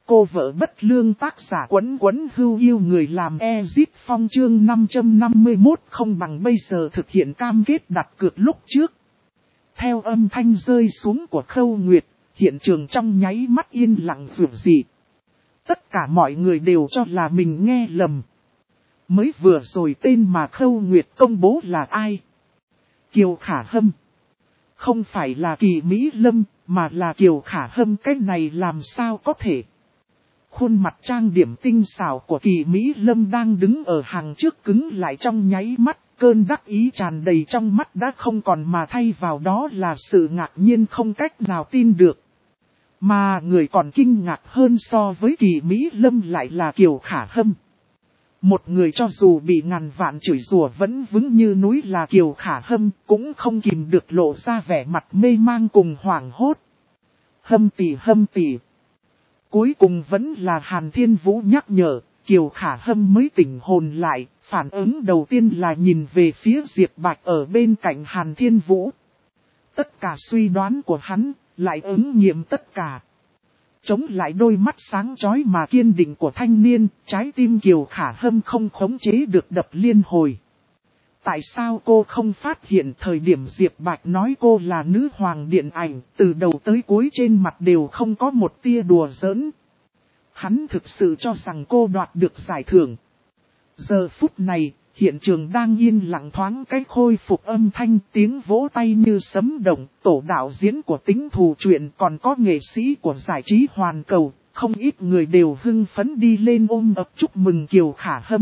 cô vợ bất lương tác giả Quấn Quấn Hưu yêu người làm Ezit Phong chương 551 không bằng bây giờ thực hiện cam kết đặt cược lúc trước. Theo âm thanh rơi xuống của Khâu Nguyệt, hiện trường trong nháy mắt yên lặng rủi dị. Tất cả mọi người đều cho là mình nghe lầm. Mới vừa rồi tên mà Khâu Nguyệt công bố là ai? Kiều Khả Hâm. Không phải là Kỳ Mỹ Lâm, mà là Kiều Khả Hâm, cái này làm sao có thể? Khuôn mặt trang điểm tinh xảo của Kỳ Mỹ Lâm đang đứng ở hàng trước cứng lại trong nháy mắt, cơn đắc ý tràn đầy trong mắt đã không còn mà thay vào đó là sự ngạc nhiên không cách nào tin được. Mà người còn kinh ngạc hơn so với Kỳ Mỹ Lâm lại là Kiều Khả Hâm. Một người cho dù bị ngàn vạn chửi rủa vẫn vững như núi là Kiều Khả Hâm, cũng không kìm được lộ ra vẻ mặt mê mang cùng hoảng hốt. Hâm tỷ. Cuối cùng vẫn là Hàn Thiên Vũ nhắc nhở, Kiều Khả Hâm mới tỉnh hồn lại, phản ứng đầu tiên là nhìn về phía Diệp Bạch ở bên cạnh Hàn Thiên Vũ. Tất cả suy đoán của hắn, lại ứng nghiệm tất cả. Chống lại đôi mắt sáng chói mà kiên định của thanh niên, trái tim Kiều Khả Hâm không khống chế được đập liên hồi. Tại sao cô không phát hiện thời điểm Diệp Bạch nói cô là nữ hoàng điện ảnh, từ đầu tới cuối trên mặt đều không có một tia đùa giỡn. Hắn thực sự cho rằng cô đoạt được giải thưởng. Giờ phút này, hiện trường đang yên lặng thoáng cái khôi phục âm thanh, tiếng vỗ tay như sấm động, tổ đạo diễn của Tính Thù Truyện còn có nghệ sĩ của giải trí hoàn cầu, không ít người đều hưng phấn đi lên ôm ấp chúc mừng Kiều Khả Hâm.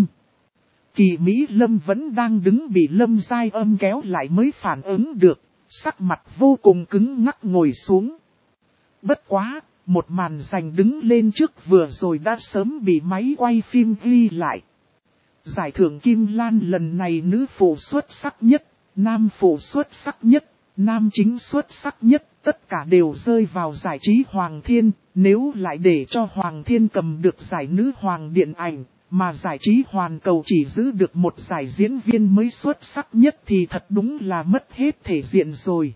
Kỳ Mỹ Lâm vẫn đang đứng bị Lâm Giai Âm kéo lại mới phản ứng được, sắc mặt vô cùng cứng ngắc ngồi xuống. Bất quá, một màn giành đứng lên trước vừa rồi đã sớm bị máy quay phim ghi lại. Giải thưởng Kim Lan lần này nữ phụ xuất sắc nhất, nam phụ xuất sắc nhất, nam chính xuất sắc nhất, tất cả đều rơi vào giải trí Hoàng Thiên. Nếu lại để cho Hoàng Thiên cầm được giải nữ hoàng điện ảnh, mà giải trí hoàn cầu chỉ giữ được một giải diễn viên mới xuất sắc nhất thì thật đúng là mất hết thể diện rồi.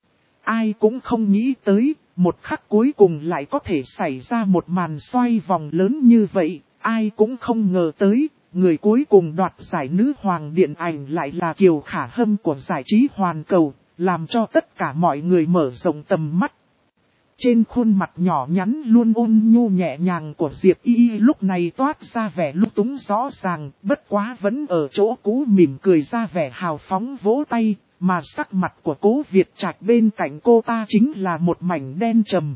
Ai cũng không nghĩ tới, một khắc cuối cùng lại có thể xảy ra một màn xoay vòng lớn như vậy, ai cũng không ngờ tới. Người cuối cùng đoạt giải nữ hoàng điện ảnh lại là Kiều Khả Hâm của giải trí hoàn cầu, làm cho tất cả mọi người mở rộng tầm mắt. Trên khuôn mặt nhỏ nhắn luôn ôn nhu nhẹ nhàng của Diệp Y lúc này toát ra vẻ lúc túng rõ ràng, bất quá vẫn ở chỗ cũ mỉm cười ra vẻ hào phóng vỗ tay, mà sắc mặt của Cố Việt Trạch bên cạnh cô ta chính là một mảnh đen trầm.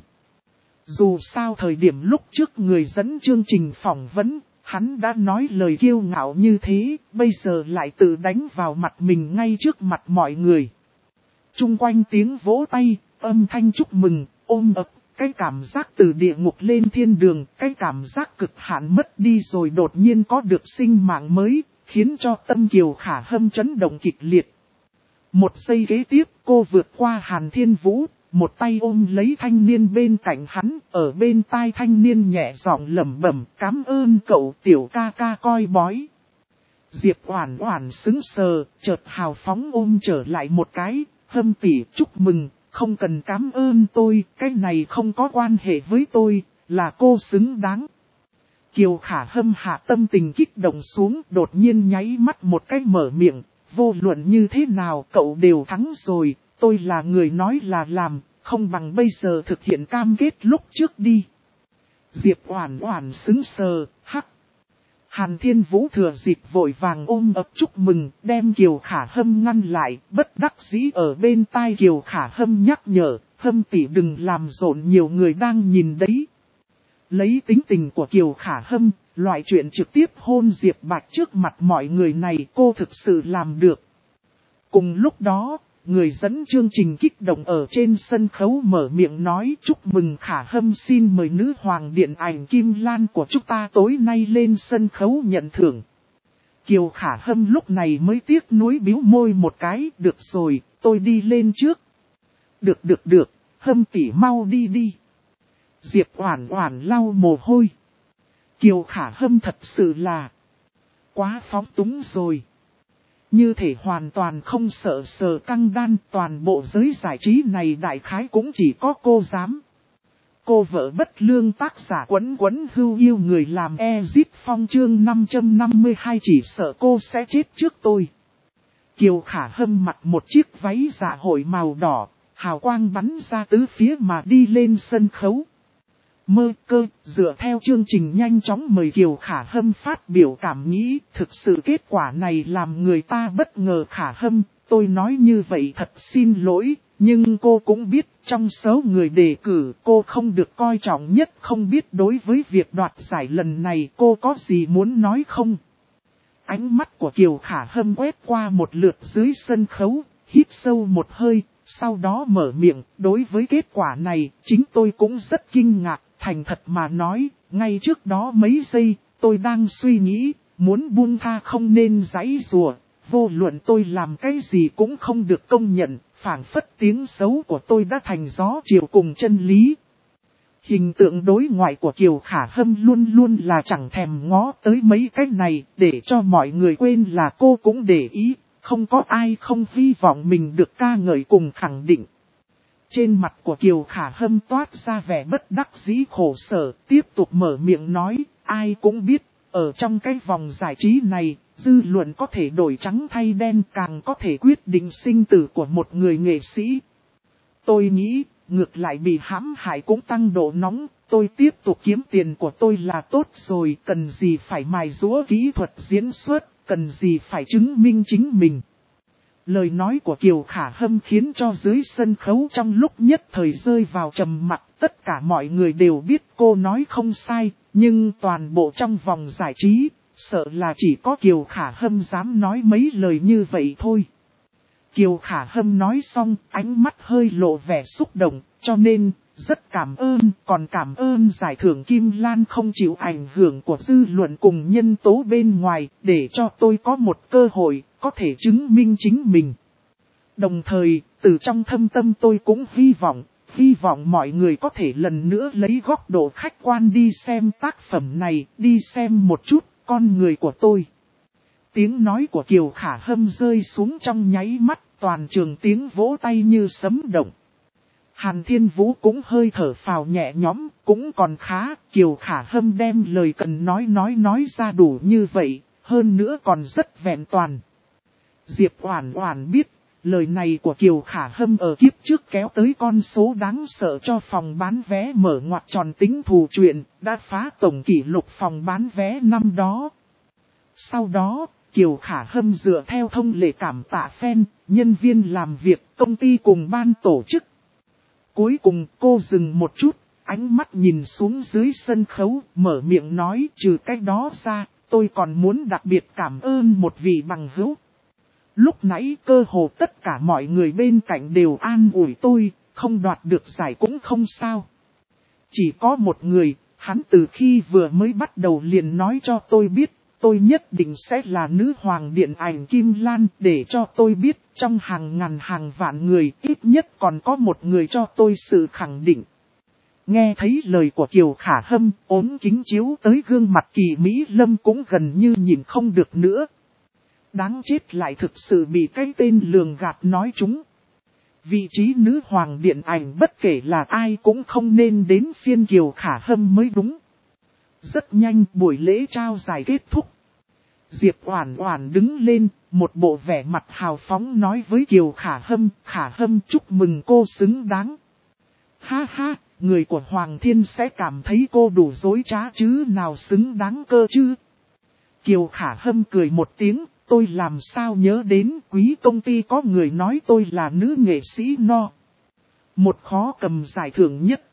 Dù sao thời điểm lúc trước người dẫn chương trình phỏng vấn, hắn đã nói lời kiêu ngạo như thế, bây giờ lại tự đánh vào mặt mình ngay trước mặt mọi người. Chung quanh tiếng vỗ tay, âm thanh chúc mừng, ôm ấp, cái cảm giác từ địa ngục lên thiên đường, cái cảm giác cực hạn mất đi rồi đột nhiên có được sinh mạng mới, khiến cho tâm Kiều Khả Hâm chấn động kịch liệt. Một giây kế tiếp, cô vượt qua Hàn Thiên Vũ, một tay ôm lấy thanh niên bên cạnh hắn, ở bên tai thanh niên nhẹ giọng lẩm bẩm, cảm ơn cậu tiểu ca ca coi bói. Diệp Oản Oản sững sờ, chợt hào phóng ôm trở lại một cái, Hâm tỷ chúc mừng, không cần cảm ơn tôi, cái này không có quan hệ với tôi, là cô xứng đáng. Kiều Khả Hâm hạ tâm tình kích động xuống, đột nhiên nháy mắt một cái mở miệng, vô luận như thế nào cậu đều thắng rồi. Tôi là người nói là làm, không bằng bây giờ thực hiện cam kết lúc trước đi. Diệp Oản Oản sững sờ, hắc. Hàn Thiên Vũ thừa dịp vội vàng ôm ấp chúc mừng, đem Kiều Khả Hâm ngăn lại, bất đắc dĩ ở bên tai Kiều Khả Hâm nhắc nhở, Hâm tỷ đừng làm rộn nhiều người đang nhìn đấy. Lấy tính tình của Kiều Khả Hâm, loại chuyện trực tiếp hôn Diệp Bạch trước mặt mọi người này cô thực sự làm được. Cùng lúc đó, người dẫn chương trình kích động ở trên sân khấu mở miệng nói chúc mừng Khả Hâm xin mời nữ hoàng điện ảnh Kim Lan của chúng ta tối nay lên sân khấu nhận thưởng. Kiều Khả Hâm lúc này mới tiếc nuối bĩu môi một cái, được rồi, tôi đi lên trước. Được, Hâm tỷ mau đi. Diệp Oản Oản lau mồ hôi. Kiều Khả Hâm thật sự là quá phóng túng rồi. Như thể hoàn toàn không sợ sờ căng đan, toàn bộ giới giải trí này đại khái cũng chỉ có cô dám. Cô vợ bất lương tác giả Quấn Quấn Hưu yêu người làm Exit Phong chương 552 chỉ sợ cô sẽ chết trước tôi. Kiều Khả Hâm mặc một chiếc váy dạ hội màu đỏ, hào quang bắn ra tứ phía mà đi lên sân khấu. Mơ cơ, dựa theo chương trình nhanh chóng mời Kiều Khả Hâm phát biểu cảm nghĩ, thực sự kết quả này làm người ta bất ngờ. Khả Hâm, tôi nói như vậy thật xin lỗi, nhưng cô cũng biết trong số người đề cử cô không được coi trọng nhất, không biết đối với việc đoạt giải lần này cô có gì muốn nói không? Ánh mắt của Kiều Khả Hâm quét qua một lượt dưới sân khấu, hít sâu một hơi, sau đó mở miệng, đối với kết quả này, chính tôi cũng rất kinh ngạc, thành thật mà nói, ngay trước đó mấy giây, tôi đang suy nghĩ, muốn buông tha không nên giãy giụa, vô luận tôi làm cái gì cũng không được công nhận, phảng phất tiếng xấu của tôi đã thành gió chiều cùng chân lý. Hình tượng đối ngoại của Kiều Khả Hâm luôn luôn là chẳng thèm ngó tới mấy cái này, để cho mọi người quên là cô cũng để ý, không có ai không hy vọng mình được ca ngợi cùng khẳng định. Trên mặt của Kiều Khả Hâm toát ra vẻ bất đắc dĩ khổ sở, tiếp tục mở miệng nói, ai cũng biết, ở trong cái vòng giải trí này, dư luận có thể đổi trắng thay đen, càng có thể quyết định sinh tử của một người nghệ sĩ. Tôi nghĩ, ngược lại bị hãm hại cũng tăng độ nóng, tôi tiếp tục kiếm tiền của tôi là tốt rồi, cần gì phải mài giũa kỹ thuật diễn xuất, cần gì phải chứng minh chính mình. Lời nói của Kiều Khả Hâm khiến cho dưới sân khấu trong lúc nhất thời rơi vào trầm mặc, tất cả mọi người đều biết cô nói không sai, nhưng toàn bộ trong vòng giải trí, sợ là chỉ có Kiều Khả Hâm dám nói mấy lời như vậy thôi. Kiều Khả Hâm nói xong, ánh mắt hơi lộ vẻ xúc động, cho nên, rất cảm ơn, còn cảm ơn giải thưởng Kim Lan không chịu ảnh hưởng của dư luận cùng nhân tố bên ngoài, để cho tôi có một cơ hội, có thể chứng minh chính mình. Đồng thời, từ trong thâm tâm tôi cũng hy vọng mọi người có thể lần nữa lấy góc độ khách quan đi xem tác phẩm này, đi xem một chút con người của tôi. Tiếng nói của Kiều Khả Hâm rơi xuống trong nháy mắt, toàn trường tiếng vỗ tay như sấm động. Hàn Thiên Vũ cũng hơi thở phào nhẹ nhõm, cũng còn khá, Kiều Khả Hâm đem lời cần nói ra đủ như vậy, hơn nữa còn rất vẹn toàn. Diệp Oản Oản biết, lời này của Kiều Khả Hâm ở kiếp trước kéo tới con số đáng sợ cho phòng bán vé mở ngoặc tròn tính thù chuyện, đã phá tổng kỷ lục phòng bán vé năm đó. Sau đó, Kiều Khả Hâm dựa theo thông lệ cảm tạ fan, nhân viên làm việc, công ty cùng ban tổ chức. Cuối cùng cô dừng một chút, ánh mắt nhìn xuống dưới sân khấu, mở miệng nói trừ cái đó ra, tôi còn muốn đặc biệt cảm ơn một vị bằng hữu. Lúc nãy cơ hồ tất cả mọi người bên cạnh đều an ủi tôi, không đoạt được giải cũng không sao. Chỉ có một người, hắn từ khi vừa mới bắt đầu liền nói cho tôi biết, tôi nhất định sẽ là nữ hoàng điện ảnh Kim Lan, để cho tôi biết trong hàng ngàn hàng vạn người ít nhất còn có một người cho tôi sự khẳng định. Nghe thấy lời của Kiều Khả Hâm, ốm kính chiếu tới gương mặt Kỳ Mỹ Lâm cũng gần như nhìn không được nữa. Đáng chết lại thực sự bị cái tên lường gạt nói trúng. Vị trí nữ hoàng điện ảnh bất kể là ai cũng không nên đến phiên Kiều Khả Hâm mới đúng. Rất nhanh buổi lễ trao giải kết thúc. Diệp Oản Oản đứng lên, một bộ vẻ mặt hào phóng nói với Kiều Khả Hâm chúc mừng cô xứng đáng. Ha ha, người của Hoàng Thiên sẽ cảm thấy cô đủ dối trá chứ nào xứng đáng cơ chứ. Kiều Khả Hâm cười một tiếng, tôi làm sao nhớ đến quý công ty có người nói tôi là nữ nghệ sĩ no. Một khó cầm giải thưởng nhất.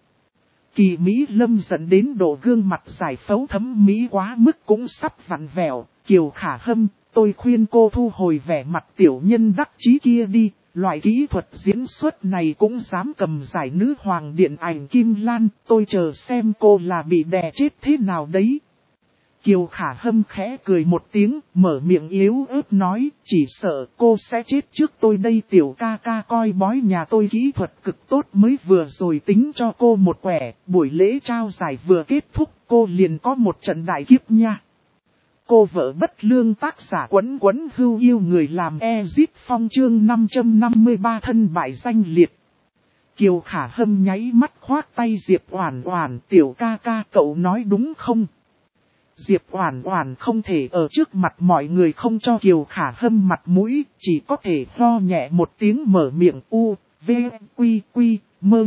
Kỳ Mỹ Lâm dẫn đến độ gương mặt giải phẫu thấm mỹ quá mức cũng sắp vặn vẹo. Kiều Khả Hâm, tôi khuyên cô thu hồi vẻ mặt tiểu nhân đắc chí kia đi. Loại kỹ thuật diễn xuất này cũng dám cầm giải nữ hoàng điện ảnh Kim Lan. Tôi chờ xem cô là bị đè chết thế nào đấy. Kiều Khả Hâm khẽ cười một tiếng, mở miệng yếu ớt nói, chỉ sợ cô sẽ chết trước tôi đây. Tiểu ca ca coi bói nhà tôi kỹ thuật cực tốt mới vừa rồi tính cho cô một quẻ, buổi lễ trao giải vừa kết thúc cô liền có một trận đại kiếp nha. Cô vợ bất lương tác giả Quấn Quấn Hưu yêu người làm Exit Phong chương 553 thân bại danh liệt. Kiều Khả Hâm nháy mắt khoác tay Diệp Oản Oản, tiểu ca ca cậu nói đúng không? Diệp Oản Oản không thể ở trước mặt mọi người không cho Kiều Khả Hâm mặt mũi, chỉ có thể ho nhẹ một tiếng mở miệng u, v, quy quy, mơ.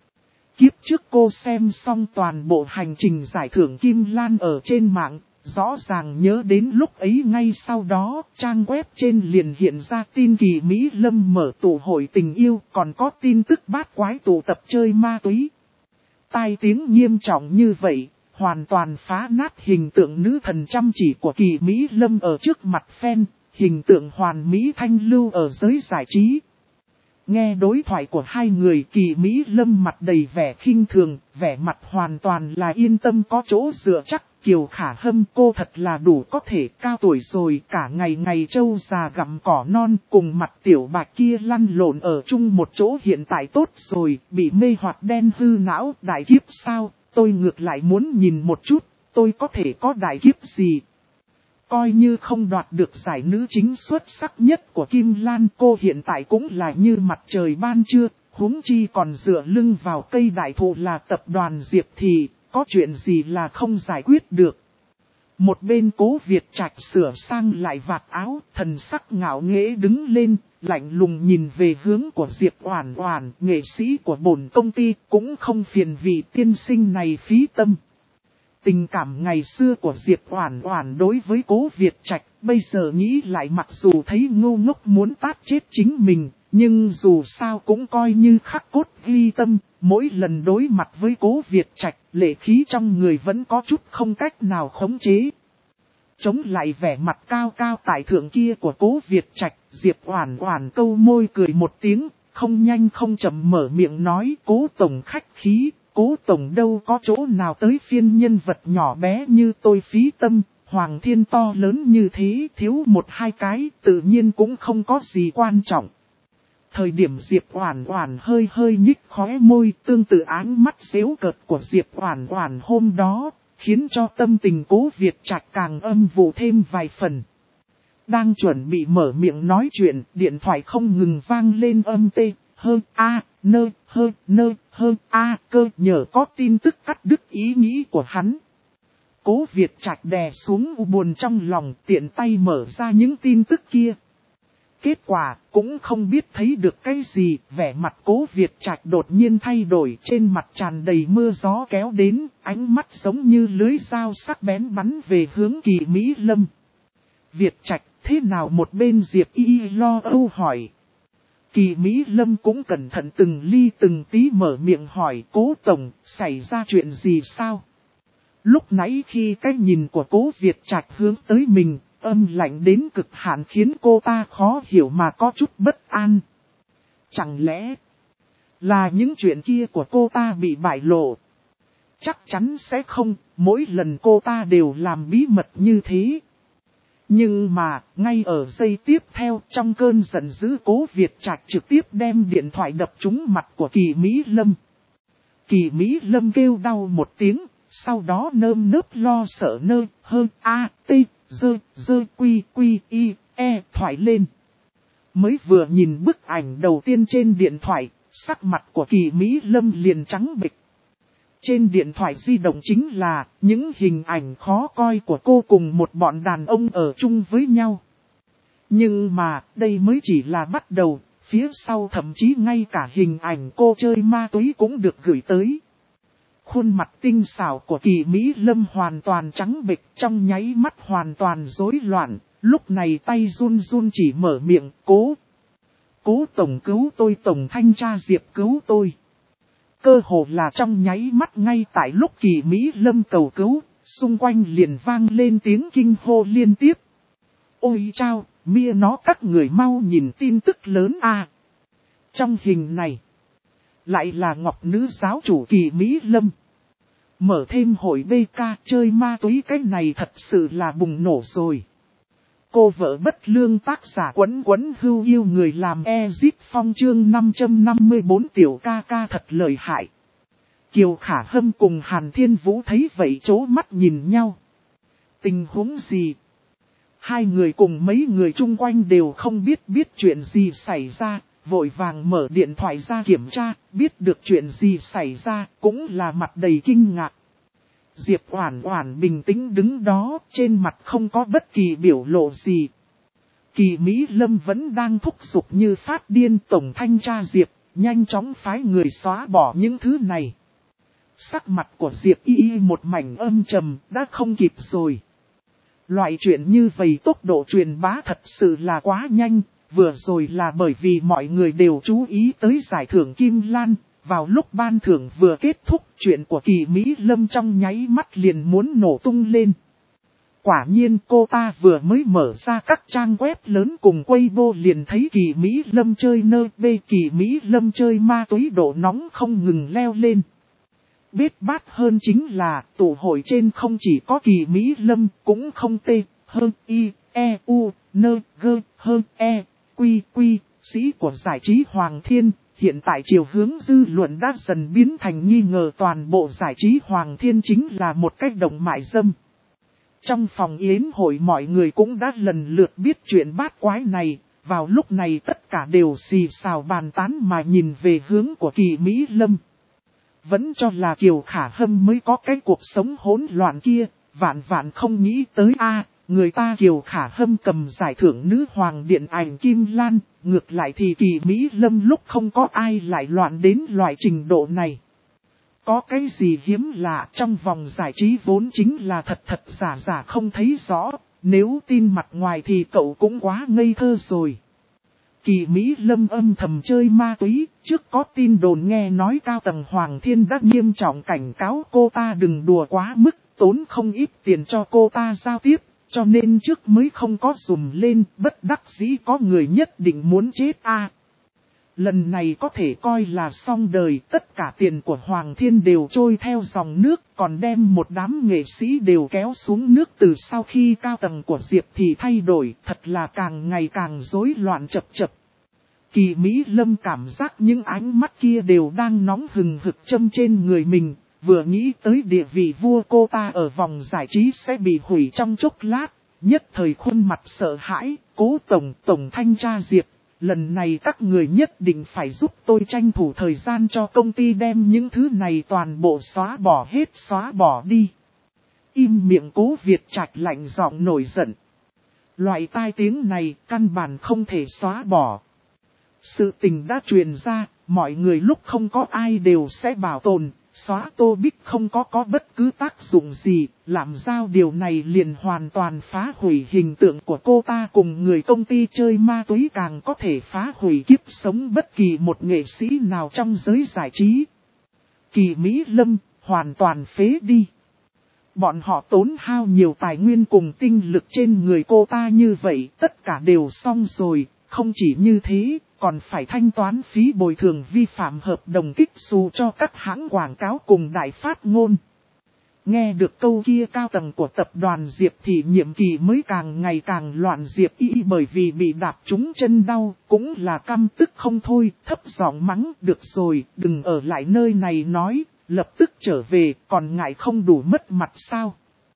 Kiếp trước cô xem xong toàn bộ hành trình giải thưởng Kim Lan ở trên mạng, rõ ràng nhớ đến lúc ấy ngay sau đó, trang web trên liền hiện ra tin Kỳ Mỹ Lâm mở tụ hội tình yêu, còn có tin tức bát quái tụ tập chơi ma túy. Tai tiếng nghiêm trọng như vậy, hoàn toàn phá nát hình tượng nữ thần chăm chỉ của Kỳ Mỹ Lâm ở trước mặt fan, hình tượng hoàn mỹ thanh lưu ở giới giải trí. Nghe đối thoại của hai người, Kỳ Mỹ Lâm mặt đầy vẻ khinh thường, vẻ mặt hoàn toàn là yên tâm có chỗ dựa chắc. Kiều Khả Hâm cô thật là đủ có thể, cao tuổi rồi, cả ngày ngày trâu già gặm cỏ non, cùng mặt tiểu bạch kia lăn lộn ở chung một chỗ hiện tại tốt rồi, bị mê hoặc đen hư não, đại kiếp sao, tôi ngược lại muốn nhìn một chút, tôi có thể có đại kiếp gì. Coi như không đoạt được giải nữ chính xuất sắc nhất của Kim Lan, cô hiện tại cũng là như mặt trời ban trưa, huống chi còn dựa lưng vào cây đại thụ là tập đoàn Diệp thì, có chuyện gì là không giải quyết được. Một bên Cố Việt Trạch sửa sang lại vạt áo, thần sắc ngạo nghễ đứng lên, lạnh lùng nhìn về hướng của Diệp Oản Oản, nghệ sĩ của bổn công ty, cũng không phiền vì tiên sinh này phí tâm. Tình cảm ngày xưa của Diệp Oản Oản đối với Cố Việt Trạch, bây giờ nghĩ lại mặc dù thấy ngu ngốc muốn tát chết chính mình, nhưng dù sao cũng coi như khắc cốt ghi tâm, mỗi lần đối mặt với Cố Việt Trạch, lệ khí trong người vẫn có chút không cách nào khống chế. Chống lại vẻ mặt cao cao tại thượng kia của Cố Việt Trạch, Diệp Oản Oản câu môi cười một tiếng, không nhanh không chậm mở miệng nói: Cố tổng khách khí. Cố tổng đâu có chỗ nào tới phiên nhân vật nhỏ bé như tôi phí tâm, Hoàng Thiên to lớn như thế, thiếu một hai cái, tự nhiên cũng không có gì quan trọng. Thời điểm Diệp Oản Oản hơi hơi nhích khóe môi, tương tự áng mắt giễu cợt của Diệp Oản Oản hôm đó, khiến cho tâm tình Cố Việt Trạch càng âm vụ thêm vài phần. Đang chuẩn bị mở miệng nói chuyện, điện thoại không ngừng vang lên âm tê, hơn a, nơ, hơn a, cơ nhờ có tin tức cắt đứt ý nghĩ của hắn. Cố Việt Trạch đè xuống u buồn trong lòng, tiện tay mở ra những tin tức kia. Kết quả, cũng không biết thấy được cái gì, vẻ mặt Cố Việt Trạch đột nhiên thay đổi, trên mặt tràn đầy mưa gió kéo đến, ánh mắt giống như lưới dao sắc bén bắn về hướng Kỳ Mỹ Lâm. Việt Trạch, thế nào? Một bên Diệp Y lo âu hỏi. Kỳ Mỹ Lâm cũng cẩn thận từng ly từng tí mở miệng hỏi: Cố tổng, xảy ra chuyện gì sao? Lúc nãy khi cái nhìn của Cố Việt Trạch hướng tới mình, âm lạnh đến cực hạn khiến cô ta khó hiểu mà có chút bất an. Chẳng lẽ là những chuyện kia của cô ta bị bại lộ? Chắc chắn sẽ không, mỗi lần cô ta đều làm bí mật như thế. Nhưng mà, ngay ở giây tiếp theo, trong cơn giận dữ, Cố Việt Trạch trực tiếp đem điện thoại đập trúng mặt của Kỳ Mỹ Lâm. Kỳ Mỹ Lâm kêu đau một tiếng, sau đó nơm nớp lo sợ nơ, hơn a, t, dơ, quy, y, e, thoại lên. Mới vừa nhìn bức ảnh đầu tiên trên điện thoại, sắc mặt của Kỳ Mỹ Lâm liền trắng bệch. Trên điện thoại di động chính là những hình ảnh khó coi của cô cùng một bọn đàn ông ở chung với nhau. Nhưng mà đây mới chỉ là bắt đầu, phía sau thậm chí ngay cả hình ảnh cô chơi ma túy cũng được gửi tới. Khuôn mặt tinh xảo của Kỳ Mỹ Lâm hoàn toàn trắng bệch, trong nháy mắt hoàn toàn rối loạn, lúc này tay run run chỉ mở miệng: Cố tổng cứu tôi, tổng thanh tra Diệp cứu tôi. Cơ hồ là trong nháy mắt, ngay tại lúc Kỳ Mỹ Lâm cầu cứu, xung quanh liền vang lên tiếng kinh hô liên tiếp. Ôi chao, mia nó, các người mau nhìn tin tức lớn a. Trong hình này, lại là ngọc nữ giáo chủ Kỳ Mỹ Lâm. Mở thêm hội BK chơi ma túy, cái này thật sự là bùng nổ rồi. Cô vợ bất lương tác giả Quấn Quấn Hưu yêu người làm Ezit Phong chương 554 tiểu ca ca thật lợi hại. Kiều Khả Hâm cùng Hàn Thiên Vũ thấy vậy chố mắt nhìn nhau. Tình huống gì? Hai người cùng mấy người chung quanh đều không biết chuyện gì xảy ra, vội vàng mở điện thoại ra kiểm tra, biết được chuyện gì xảy ra, cũng là mặt đầy kinh ngạc. Diệp Oản Oản bình tĩnh đứng đó, trên mặt không có bất kỳ biểu lộ gì. Kỳ Mỹ Lâm vẫn đang thúc giục như phát điên. Tổng thanh tra Diệp, nhanh chóng phái người xóa bỏ những thứ này. Sắc mặt của Diệp Y một mảnh âm trầm, đã không kịp rồi. Loại chuyện như vậy tốc độ truyền bá thật sự là quá nhanh, vừa rồi là bởi vì mọi người đều chú ý tới giải thưởng Kim Lan, vào lúc ban thưởng vừa kết thúc, chuyện của Kỳ Mỹ Lâm trong nháy mắt liền muốn nổ tung lên. Quả nhiên cô ta vừa mới mở ra các trang web lớn cùng Weibo liền thấy Kỳ Mỹ Lâm chơi nơ bê, Kỳ Mỹ Lâm chơi ma túy, độ nóng không ngừng leo lên. Bết bát hơn chính là tụ hội trên không chỉ có Kỳ Mỹ Lâm, cũng không tê, hơn y, e, u, nơ, gơ, hơn e, quy, quy, sĩ của giải trí Hoàng Thiên. Hiện tại chiều hướng dư luận đã dần biến thành nghi ngờ toàn bộ giải trí Hoàng Thiên chính là một cách động mại dâm. Trong phòng yến hội mọi người cũng đã lần lượt biết chuyện bát quái này, vào lúc này tất cả đều xì xào bàn tán mà nhìn về hướng của Kỳ Mỹ Lâm. Vẫn cho là Kiều Khả Hâm mới có cái cuộc sống hỗn loạn kia, vạn vạn không nghĩ tới người ta Kiều Khả Hâm cầm giải thưởng nữ hoàng điện ảnh Kim Lan, ngược lại thì Kỳ Mỹ Lâm lúc không có ai lại loạn đến loại trình độ này. Có cái gì hiếm lạ, trong vòng giải trí vốn chính là thật thật giả giả không thấy rõ, nếu tin mặt ngoài thì cậu cũng quá ngây thơ rồi. Kỳ Mỹ Lâm âm thầm chơi ma túy, trước có tin đồn nghe nói cao tầng Hoàng Thiên đã nghiêm trọng cảnh cáo cô ta đừng đùa quá mức, tốn không ít tiền cho cô ta giao tiếp, cho nên trước mới không có dùm lên, bất đắc dĩ có người nhất định muốn chết Lần này có thể coi là xong đời, tất cả tiền của Hoàng Thiên đều trôi theo dòng nước, còn đem một đám nghệ sĩ đều kéo xuống nước. Từ sau khi cao tầng của Diệp thì thay đổi, thật là càng ngày càng rối loạn chập chập. Kỳ Mỹ Lâm cảm giác những ánh mắt kia đều đang nóng hừng hực châm trên người mình, vừa nghĩ tới địa vị vua cô ta ở vòng giải trí sẽ bị hủy trong chốc lát, nhất thời khuôn mặt sợ hãi. Cố tổng thanh tra Diệp, lần này các người nhất định phải giúp tôi tranh thủ thời gian cho công ty đem những thứ này toàn bộ xóa bỏ đi. Im miệng. Cố Việt Trạch lạnh giọng nổi giận. Loại tai tiếng này căn bản không thể xóa bỏ. Sự tình đã truyền ra, mọi người lúc không có ai đều sẽ bảo tồn, xóa Tô Bích không có bất cứ tác dụng gì, làm sao điều này liền hoàn toàn phá hủy hình tượng của cô ta cùng người công ty chơi ma túy, càng có thể phá hủy kiếp sống bất kỳ một nghệ sĩ nào trong giới giải trí. Kỳ Mỹ Lâm, hoàn toàn phế đi. Bọn họ tốn hao nhiều tài nguyên cùng tinh lực trên người cô ta như vậy, tất cả đều xong rồi, không chỉ như thế, còn phải thanh toán phí bồi thường vi phạm hợp đồng kích xù cho các hãng quảng cáo cùng đại phát ngôn. Nghe được câu kia, cao tầng của tập đoàn Diệp thì nhiệm kỳ mới càng ngày càng loạn. Diệp Y bởi vì bị đạp trúng chân đau, cũng là căm tức không thôi, thấp giọng mắng, được rồi, đừng ở lại nơi này nói, lập tức trở về, còn ngại không đủ mất mặt sao.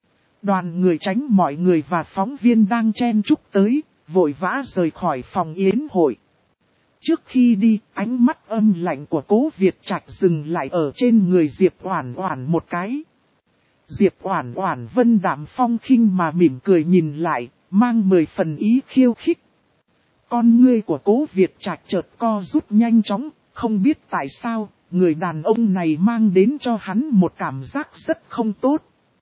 Đoàn người tránh mọi người và phóng viên đang chen chúc tới, vội vã rời khỏi phòng yến hội. Trước khi đi, ánh mắt âm lạnh của Cố Việt Trạch dừng lại ở trên người Diệp Oản Oản một cái. Diệp Oản Oản vân đạm phong khinh mà mỉm cười nhìn lại, mang 10 phần ý khiêu khích. Con ngươi của Cố Việt Trạch chợt co rút nhanh chóng, không biết tại sao, người đàn ông này mang đến cho hắn một cảm giác rất không tốt.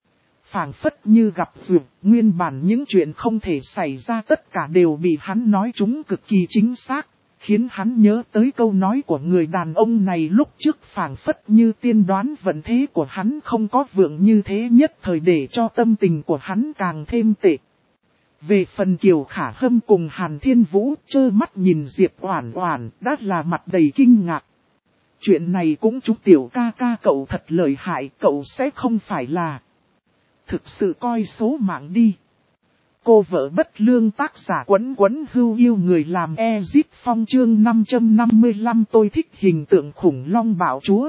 Phảng phất như gặp duyệt, nguyên bản những chuyện không thể xảy ra tất cả đều bị hắn nói trúng cực kỳ chính xác, khiến hắn nhớ tới câu nói của người đàn ông này lúc trước, phảng phất như tiên đoán vận thế của hắn không có vượng như thế, nhất thời để cho tâm tình của hắn càng thêm tệ. Về phần Kiều Khả Hâm cùng Hàn Thiên Vũ trơ mắt nhìn Diệp Oản Oản đã là mặt đầy kinh ngạc. Chuyện này cũng chúc tiểu ca ca cậu thật lợi hại, cậu sẽ không phải là thực sự coi số mạng đi. Cô vợ bất lương tác giả Quấn Quấn Hưu yêu người làm Ezip Phong chương 555. Tôi thích hình tượng khủng long bạo chúa.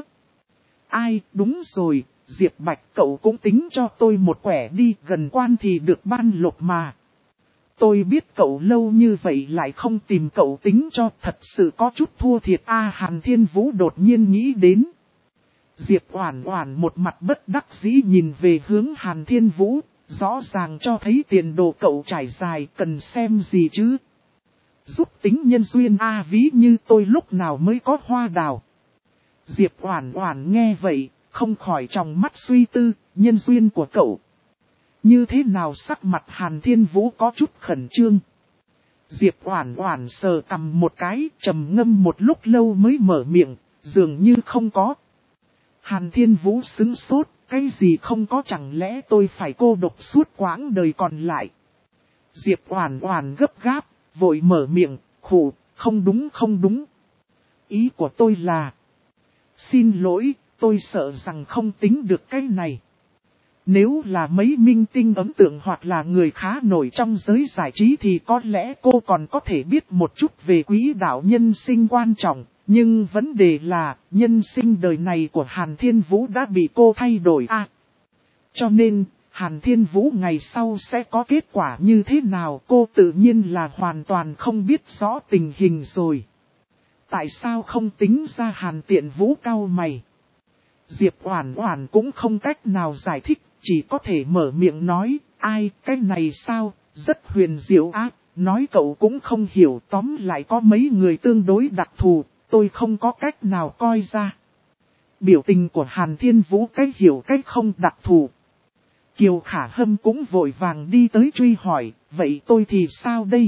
Ai, đúng rồi, Diệp Bạch cậu cũng tính cho tôi một quẻ đi, gần quan thì được ban lộc mà. Tôi biết cậu lâu như vậy lại không tìm cậu tính cho, thật sự có chút thua thiệt a. Hàn Thiên Vũ đột nhiên nghĩ đến. Diệp Oản Oản một mặt bất đắc dĩ nhìn về hướng Hàn Thiên Vũ, rõ ràng cho thấy tiền đồ cậu trải dài, cần xem gì chứ. Giúp tính nhân duyên a, ví như tôi lúc nào mới có hoa đào. Diệp Oản Oản nghe vậy, không khỏi trong mắt suy tư, nhân duyên của cậu. Như thế nào? Sắc mặt Hàn Thiên Vũ có chút khẩn trương. Diệp Oản Oản sờ cằm một cái, trầm ngâm một lúc lâu mới mở miệng, dường như không có. Hàn Thiên Vũ sững sốt, cái gì không có, chẳng lẽ tôi phải cô độc suốt quãng đời còn lại? Diệp Oản Oản gấp gáp, vội mở miệng, khụ, không đúng. Ý của tôi là, xin lỗi, tôi sợ rằng không tính được cái này. Nếu là mấy minh tinh ấn tượng hoặc là người khá nổi trong giới giải trí thì có lẽ cô còn có thể biết một chút về quỹ đạo nhân sinh quan trọng. Nhưng vấn đề là, nhân sinh đời này của Hàn Thiên Vũ đã bị cô thay đổi cho nên, Hàn Thiên Vũ ngày sau sẽ có kết quả như thế nào cô tự nhiên là hoàn toàn không biết rõ tình hình rồi. Tại sao không tính ra? Hàn Tiện Vũ cau mày. Diệp Oản Oản cũng không cách nào giải thích, chỉ có thể mở miệng nói, ai, cái này sao, rất huyền diệu nói cậu cũng không hiểu, tóm lại có mấy người tương đối đặc thù, tôi không có cách nào coi ra. Biểu tình của Hàn Thiên Vũ cách hiểu cách không đặc thù. Kiều Khả Hâm cũng vội vàng đi tới truy hỏi, vậy tôi thì sao đây?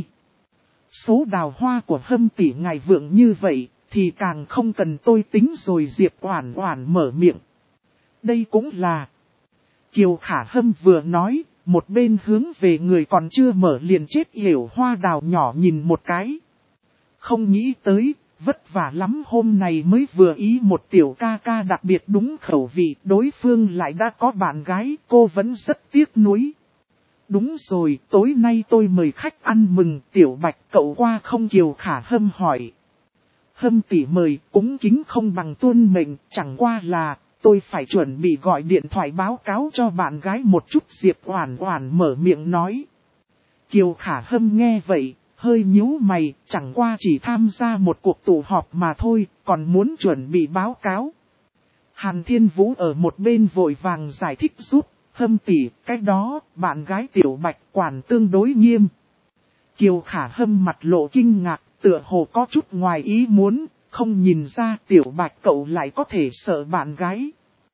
Số đào hoa của Hâm tỷ ngài vượng như vậy, thì càng không cần tôi tính rồi. Diệp Oản Oản mở miệng. Đây cũng là. Kiều Khả Hâm vừa nói, một bên hướng về người còn chưa mở liền chết yểu hoa đào nhỏ nhìn một cái. Không nghĩ tới, vất vả lắm hôm nay mới vừa ý một tiểu ca ca đặc biệt đúng khẩu vị, đối phương lại đã có bạn gái, cô vẫn rất tiếc nuối. Đúng rồi, tối nay tôi mời khách ăn mừng, Tiểu Bạch cậu qua không? Kiều Khả Hâm hỏi. Hâm tỷ mời, cúng kính không bằng tuân mệnh, chẳng qua là, tôi phải chuẩn bị gọi điện thoại báo cáo cho bạn gái một chút. Diệp Oản Oản mở miệng nói. Kiều Khả Hâm nghe vậy, hơi nhíu mày, chẳng qua chỉ tham gia một cuộc tụ họp mà thôi, còn muốn chuẩn bị báo cáo. Hàn Thiên Vũ ở một bên vội vàng giải thích giúp. Hâm tỷ, cái đó, bạn gái Tiểu Bạch quản tương đối nghiêm. Kiều Khả Hâm mặt lộ kinh ngạc, tựa hồ có chút ngoài ý muốn, không nhìn ra Tiểu Bạch cậu lại có thể sợ bạn gái.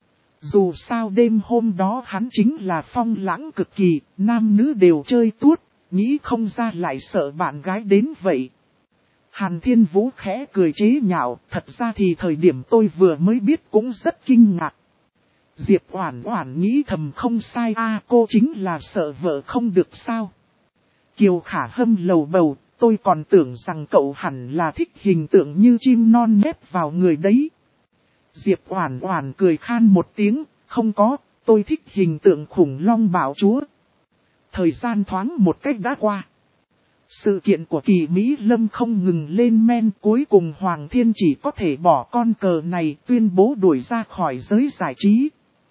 Dù sao đêm hôm đó hắn chính là phong lãng cực kỳ, nam nữ đều chơi tuốt, nghĩ không ra lại sợ bạn gái đến vậy. Hàn Thiên Vũ khẽ cười chế nhạo, thật ra thì thời điểm tôi vừa mới biết cũng rất kinh ngạc. Diệp Oản Oản nghĩ thầm không sai cô chính là sợ vợ không được sao. Kiều Khả Hâm lầu bầu, tôi còn tưởng rằng cậu hẳn là thích hình tượng như chim non nép vào người đấy. Diệp Oản Oản cười khan một tiếng, không có, tôi thích hình tượng khủng long bạo chúa. Thời gian thoáng một cách đã qua. Sự kiện của Kỳ Mỹ Lâm không ngừng lên men, cuối cùng Hoàng Thiên chỉ có thể bỏ con cờ này tuyên bố đuổi ra khỏi giới giải trí.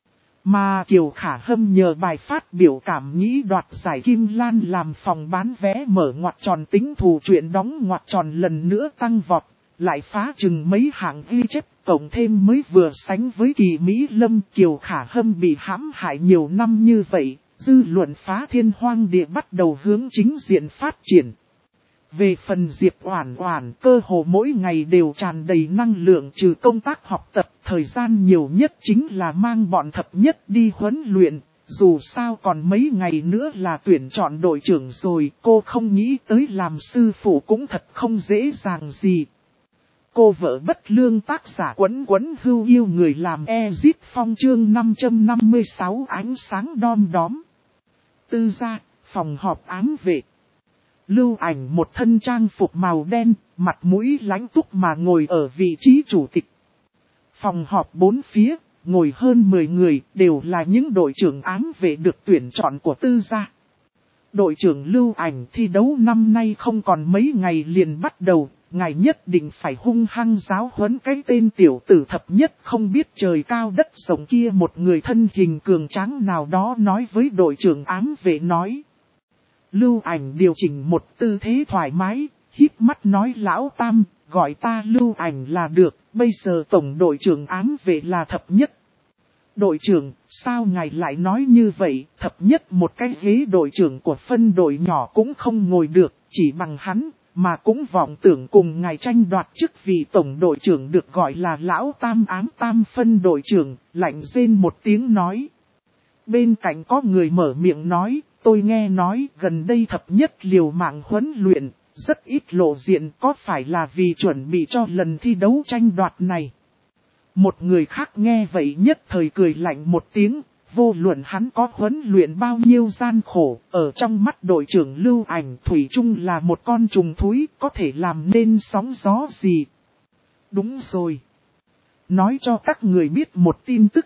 Mà Kiều Khả Hâm nhờ bài phát biểu cảm nghĩ đoạt giải Kim Lan làm phòng bán vé mở ngoặc tròn tính thù chuyện đóng ngoặc tròn lần nữa tăng vọt, lại phá chừng mấy hạng ghi chép, cộng thêm mới vừa sánh với Kỳ Mỹ Lâm. Kiều Khả Hâm bị hãm hại nhiều năm như vậy, dư luận phá thiên hoang địa bắt đầu hướng chính diện phát triển. Về phần Diệp Oản Oản, cơ hồ mỗi ngày đều tràn đầy năng lượng, trừ công tác học tập, thời gian nhiều nhất chính là mang bọn thập nhất đi huấn luyện. Dù sao còn mấy ngày nữa là tuyển chọn đội trưởng rồi, cô không nghĩ tới làm sư phụ cũng thật không dễ dàng gì. Cô vợ bất lương tác giả Quấn Quấn Hưu yêu người làm Ezit Phong chương 556 ánh sáng đom đóm. Tư gia, phòng họp ám vệ. Lưu Ảnh một thân trang phục màu đen, mặt mũi lãnh túc mà ngồi ở vị trí chủ tịch. Phòng họp bốn phía, ngồi hơn 10 người, đều là những đội trưởng ám vệ được tuyển chọn của tư gia. Đội trưởng Lưu Ảnh thi đấu năm nay không còn mấy ngày liền bắt đầu, ngài nhất định phải hung hăng giáo huấn cái tên tiểu tử thập nhất không biết trời cao đất rộng kia. Một người thân hình cường tráng nào đó nói với đội trưởng ám vệ nói. Lưu Ảnh điều chỉnh một tư thế thoải mái, híp mắt nói lão Tam, gọi ta Lưu Ảnh là được, bây giờ tổng đội trưởng ám vệ là thập nhất. Đội trưởng, sao ngài lại nói như vậy, thập nhất một cái ghế đội trưởng của phân đội nhỏ cũng không ngồi được, chỉ bằng hắn, mà cũng vọng tưởng cùng ngài tranh đoạt chức vị tổng đội trưởng được gọi là lão Tam ám Tam phân đội trưởng, lạnh rên một tiếng nói. Bên cạnh có người mở miệng nói, tôi nghe nói gần đây thập nhất liều mạng huấn luyện, rất ít lộ diện, có phải là vì chuẩn bị cho lần thi đấu tranh đoạt này. Một người khác nghe vậy nhất thời cười lạnh một tiếng, vô luận hắn có huấn luyện bao nhiêu gian khổ, ở trong mắt đội trưởng Lưu Ảnh thủy chung là một con trùng thúi, có thể làm nên sóng gió gì. Đúng rồi. Nói cho các người biết một tin tức.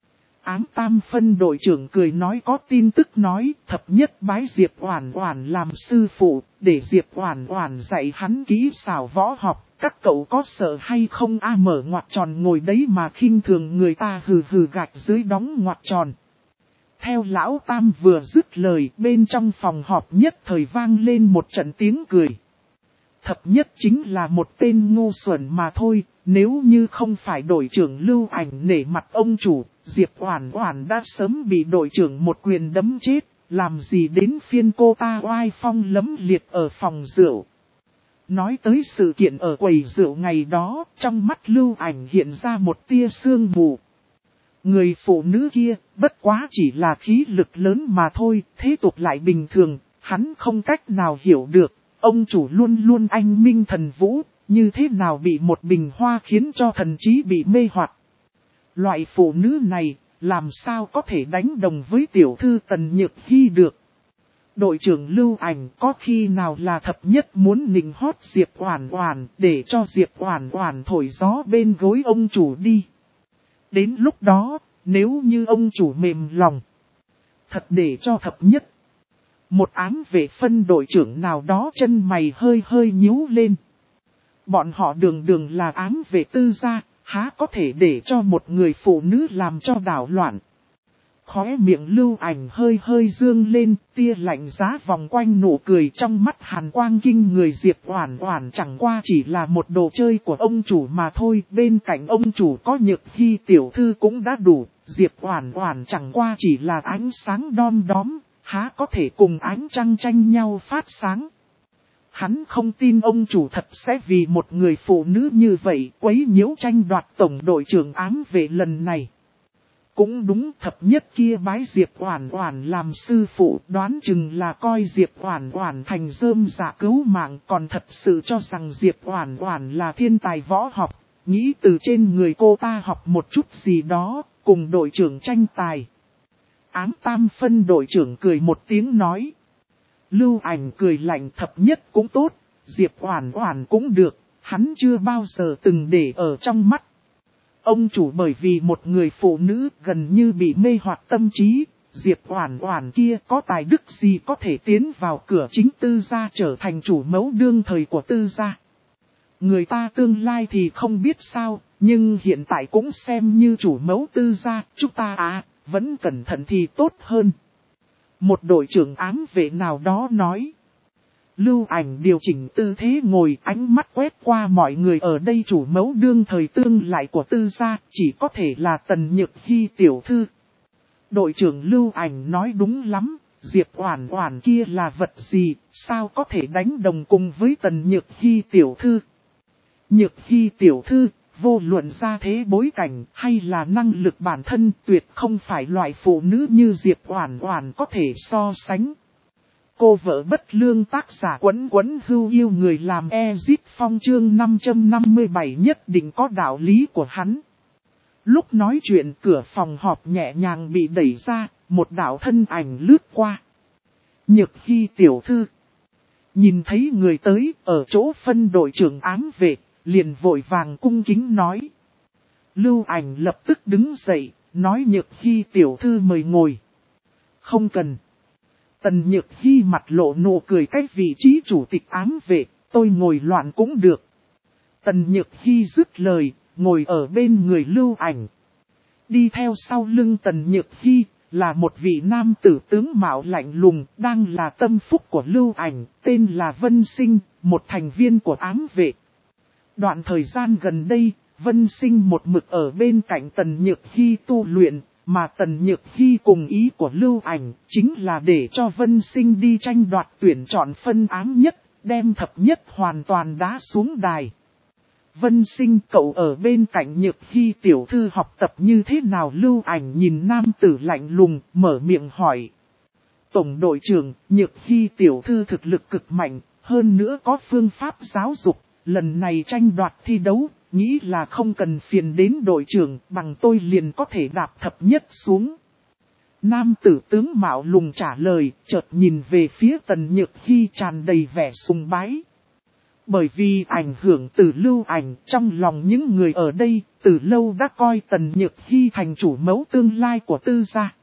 Ám Tam phân đội trưởng cười nói có tin tức nói thập nhất bái Diệp Oản Oản làm sư phụ, để Diệp Oản Oản dạy hắn kỹ xảo võ học, các cậu có sợ hay không a mở ngoặc tròn ngồi đấy mà khinh thường người ta hừ hừ gạch dưới đóng ngoặc tròn. Theo lão Tam vừa dứt lời bên trong phòng họp nhất thời vang lên một trận tiếng cười. Thập nhất chính là một tên ngu xuẩn mà thôi, nếu như không phải đội trưởng Lưu Ảnh nể mặt ông chủ, Diệp Oản Oản đã sớm bị đội trưởng một quyền đấm chết, làm gì đến phiên cô ta oai phong lẫm liệt ở phòng rượu. Nói tới sự kiện ở quầy rượu ngày đó, trong mắt Lưu Ảnh hiện ra một tia sương mù. Người phụ nữ kia, bất quá chỉ là khí lực lớn mà thôi, thế tục lại bình thường, hắn không cách nào hiểu được. Ông chủ luôn luôn anh minh thần vũ, như thế nào bị một bình hoa khiến cho thần trí bị mê hoặc. Loại phụ nữ này, làm sao có thể đánh đồng với tiểu thư Tần Nhược Hy được. Đội trưởng Lưu Ảnh có khi nào là thập nhất muốn nịnh hót Diệp Oản Oản để cho Diệp Oản Oản thổi gió bên gối ông chủ đi. Đến lúc đó, nếu như ông chủ mềm lòng, thật để cho thập nhất. Một ám vệ phân đội trưởng nào đó chân mày hơi hơi nhíu lên. Bọn họ đường là ám vệ tư gia, há có thể để cho một người phụ nữ làm cho đảo loạn. Khóe miệng Lưu Ảnh hơi hơi dương lên, tia lạnh giá vòng quanh nụ cười trong mắt hàn quang kinh người. Diệp Oản Oản chẳng qua chỉ là một đồ chơi của ông chủ mà thôi, bên cạnh ông chủ có Nhược Hy tiểu thư cũng đã đủ, Diệp Oản Oản chẳng qua chỉ là ánh sáng đom đóm, há có thể cùng ánh trăng tranh nhau phát sáng. Hắn không tin ông chủ thật sẽ vì một người phụ nữ như vậy quấy nhiễu tranh đoạt tổng đội trưởng ám vệ lần này. Cũng đúng, thập nhất kia bái Diệp Oản Oản làm sư phụ, đoán chừng là coi Diệp Oản Oản thành rơm rạ cứu mạng, còn thật sự cho rằng Diệp Oản Oản là thiên tài võ học, nghĩ từ trên người cô ta học một chút gì đó, cùng đội trưởng tranh tài. Ám Tam phân đội trưởng cười một tiếng nói. Lưu Ảnh cười lạnh thập nhất cũng tốt, Diệp Oản Oản cũng được, hắn chưa bao giờ từng để ở trong mắt. Ông chủ bởi vì một người phụ nữ gần như bị mê hoặc tâm trí, Diệp Oản Oản kia có tài đức gì có thể tiến vào cửa chính tư gia trở thành chủ mẫu đương thời của tư gia. Người ta tương lai thì không biết sao, nhưng hiện tại cũng xem như chủ mẫu tư gia, chúng ta vẫn cẩn thận thì tốt hơn. Một đội trưởng ám vệ nào đó nói. Lưu Ảnh điều chỉnh tư thế ngồi, ánh mắt quét qua mọi người ở đây. Chủ mẫu đương thời tương lại của tư gia chỉ có thể là Tần Nhược Hy tiểu thư. Đội trưởng Lưu Ảnh nói đúng lắm, Diệp Oản Oản kia là vật gì, sao có thể đánh đồng cùng với Tần Nhược Hy tiểu thư. Nhược Hy tiểu thư, vô luận ra thế bối cảnh hay là năng lực bản thân, tuyệt không phải loại phụ nữ như Diệp Oản Oản có thể so sánh. Cô vợ bất lương tác giả Quấn Quấn Hưu yêu người làm Ezit Phong chương 557 nhất định có đạo lý của hắn. Lúc nói chuyện cửa phòng họp nhẹ nhàng bị đẩy ra, một đạo thân ảnh lướt qua. Nhược Hy tiểu thư. Nhìn thấy người tới ở chỗ phân đội trưởng ám vệ, liền vội vàng cung kính nói. Lưu Ảnh lập tức đứng dậy, nói Nhược Hy tiểu thư mời ngồi. Không cần. Tần Nhược Hy mặt lộ nụ cười, cái vị trí chủ tịch ám vệ, tôi ngồi loạn cũng được. Tần Nhược Hy dứt lời, ngồi ở bên người Lưu Ảnh. Đi theo sau lưng Tần Nhược Hy, là một vị nam tử tướng mạo lạnh lùng, đang là tâm phúc của Lưu Ảnh, tên là Vân Sinh, một thành viên của ám vệ. Đoạn thời gian gần đây, Vân Sinh một mực ở bên cạnh Tần Nhược Hy tu luyện, mà Tần Nhược Hy cùng ý của Lưu Ảnh chính là để cho Vân Sinh đi tranh đoạt tuyển chọn phân ám nhất, đem thập nhất hoàn toàn đá xuống đài. Vân Sinh, cậu ở bên cạnh Nhược Hy tiểu thư học tập như thế nào? Lưu Ảnh nhìn nam tử lạnh lùng, mở miệng hỏi. Tổng đội trưởng, Nhược Hy tiểu thư thực lực cực mạnh, hơn nữa có phương pháp giáo dục, lần này tranh đoạt thi đấu, nghĩ là không cần phiền đến đội trưởng, bằng tôi liền có thể đạp thập nhất xuống. Nam tử tướng mạo lùng trả lời, chợt nhìn về phía Tần Nhược Hy tràn đầy vẻ sùng bái. Bởi vì ảnh hưởng từ Lưu Ảnh, trong lòng những người ở đây, từ lâu đã coi Tần Nhược Hy thành chủ mẫu tương lai của Tư gia.